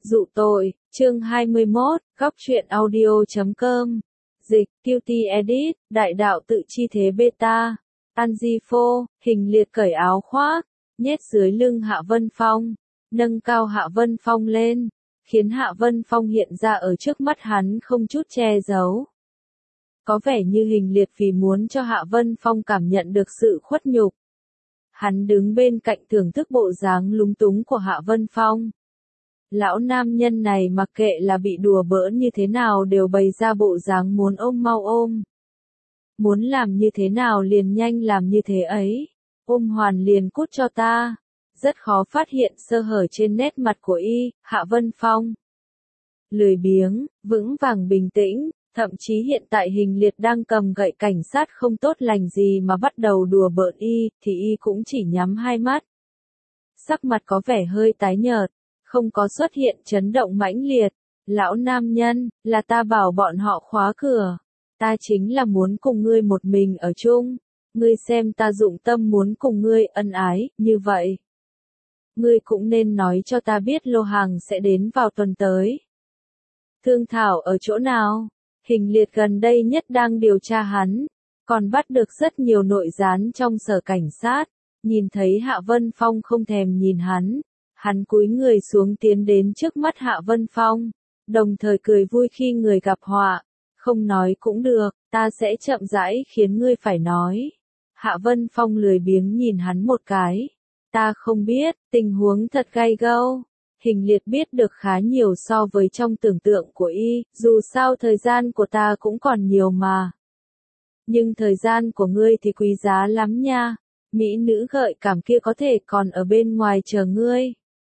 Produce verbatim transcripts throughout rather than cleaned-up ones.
Dụ tội, chương hai mươi mốt, góc truyện audio chấm com. Dịch, Cutie Edit, đại đạo tự chi thế beta. Anzifo, hình liệt cởi áo khoác, nhét dưới lưng Hạ Vân Phong, nâng cao Hạ Vân Phong lên, khiến Hạ Vân Phong hiện ra ở trước mắt hắn không chút che giấu. Có vẻ như hình liệt vì muốn cho Hạ Vân Phong cảm nhận được sự khuất nhục. Hắn đứng bên cạnh thưởng thức bộ dáng lúng túng của Hạ Vân Phong. Lão nam nhân này mặc kệ là bị đùa bỡn như thế nào đều bày ra bộ dáng muốn ôm mau ôm. Muốn làm như thế nào liền nhanh làm như thế ấy. Ôm hoàn liền cút cho ta. Rất khó phát hiện sơ hở trên nét mặt của y, Hạ Vân Phong. Lười biếng, vững vàng bình tĩnh, thậm chí hiện tại hình liệt đang cầm gậy cảnh sát không tốt lành gì mà bắt đầu đùa bỡn y, thì y cũng chỉ nhắm hai mắt. Sắc mặt có vẻ hơi tái nhợt. Không có xuất hiện chấn động mãnh liệt. Lão nam nhân, là ta bảo bọn họ khóa cửa. Ta chính là muốn cùng ngươi một mình ở chung. Ngươi xem ta dụng tâm muốn cùng ngươi ân ái, như vậy. Ngươi cũng nên nói cho ta biết lô hàng sẽ đến vào tuần tới. Thương thảo ở chỗ nào? Hình liệt gần đây nhất đang điều tra hắn. Còn bắt được rất nhiều nội gián trong sở cảnh sát. Nhìn thấy Hạ Vân Phong không thèm nhìn hắn. Hắn cúi người xuống tiến đến trước mắt Hạ Vân Phong, đồng thời cười vui khi người gặp họa. Không nói cũng được, ta sẽ chậm rãi khiến ngươi phải nói. Hạ Vân Phong lười biếng nhìn hắn một cái. Ta không biết, tình huống thật gay go. Hình liệt biết được khá nhiều so với trong tưởng tượng của y, dù sao thời gian của ta cũng còn nhiều mà. Nhưng thời gian của ngươi thì quý giá lắm nha. Mỹ nữ gợi cảm kia có thể còn ở bên ngoài chờ ngươi.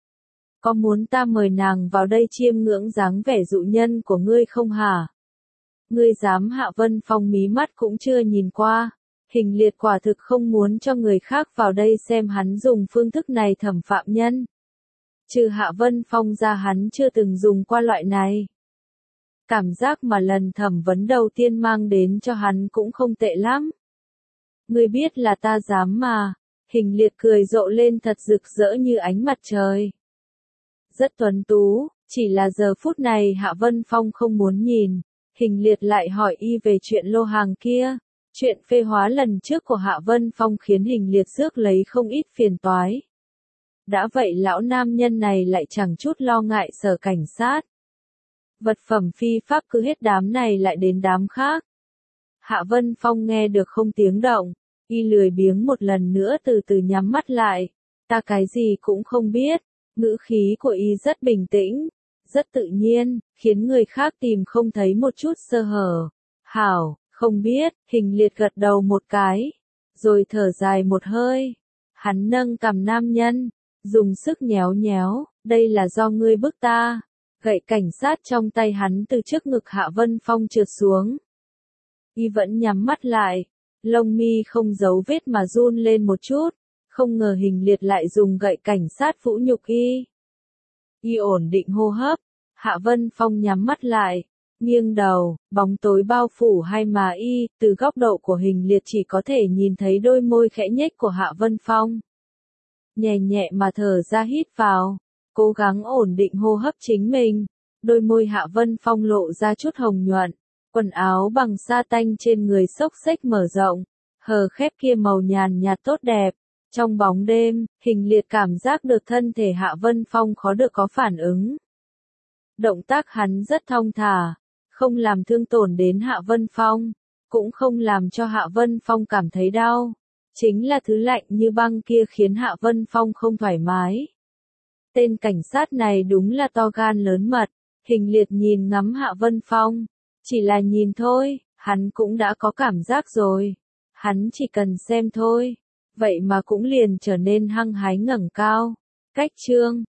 Có muốn ta mời nàng vào đây chiêm ngưỡng dáng vẻ dụ nhân của ngươi không hả? Ngươi dám? Hạ Vân Phong mí mắt cũng chưa nhìn qua. Hình liệt quả thực không muốn cho người khác vào đây xem hắn dùng phương thức này thẩm phạm nhân. Trừ Hạ Vân Phong ra hắn chưa từng dùng qua loại này. Cảm giác mà lần thẩm vấn đầu tiên mang đến cho hắn cũng không tệ lắm. Ngươi biết là ta dám mà. Hình liệt cười rộ lên thật rực rỡ như ánh mặt trời. Rất tuấn tú, chỉ là giờ phút này Hạ Vân Phong không muốn nhìn. Hình liệt lại hỏi y về chuyện lô hàng kia. Chuyện phê hóa lần trước của Hạ Vân Phong khiến hình liệt rước lấy không ít phiền toái. Đã vậy lão nam nhân này lại chẳng chút lo ngại sở cảnh sát. Vật phẩm phi pháp cứ hết đám này lại đến đám khác. Hạ Vân Phong nghe được không tiếng động. Y lười biếng một lần nữa từ từ nhắm mắt lại. Ta cái gì cũng không biết. Ngữ khí của y rất bình tĩnh, rất tự nhiên, khiến người khác tìm không thấy một chút sơ hở. Hảo, không biết, hình liệt gật đầu một cái, rồi thở dài một hơi. Hắn nâng cằm nam nhân, dùng sức nhéo nhéo, đây là do ngươi bức ta. Gậy cảnh sát trong tay hắn từ trước ngực Hạ Vân Phong trượt xuống. Y vẫn nhắm mắt lại, lông mi không giấu vết mà run lên một chút. Không ngờ hình liệt lại dùng gậy cảnh sát vũ nhục y. Y ổn định hô hấp, Hạ Vân Phong nhắm mắt lại, nghiêng đầu, bóng tối bao phủ hai má y, từ góc độ của hình liệt chỉ có thể nhìn thấy đôi môi khẽ nhếch của Hạ Vân Phong. Nhẹ nhẹ mà thở ra hít vào, cố gắng ổn định hô hấp chính mình, đôi môi Hạ Vân Phong lộ ra chút hồng nhuận, quần áo bằng sa tanh trên người xốc xếch mở rộng, hờ khép kia màu nhàn nhạt tốt đẹp. Trong bóng đêm, hình liệt cảm giác được thân thể Hạ Vân Phong khó được có phản ứng. Động tác hắn rất thong thả, không làm thương tổn đến Hạ Vân Phong, cũng không làm cho Hạ Vân Phong cảm thấy đau. Chính là thứ lạnh như băng kia khiến Hạ Vân Phong không thoải mái. Tên cảnh sát này đúng là to gan lớn mật, hình liệt nhìn ngắm Hạ Vân Phong. Chỉ là nhìn thôi, hắn cũng đã có cảm giác rồi. Hắn chỉ cần xem thôi. Vậy mà cũng liền trở nên hăng hái ngẩng cao. Cách chương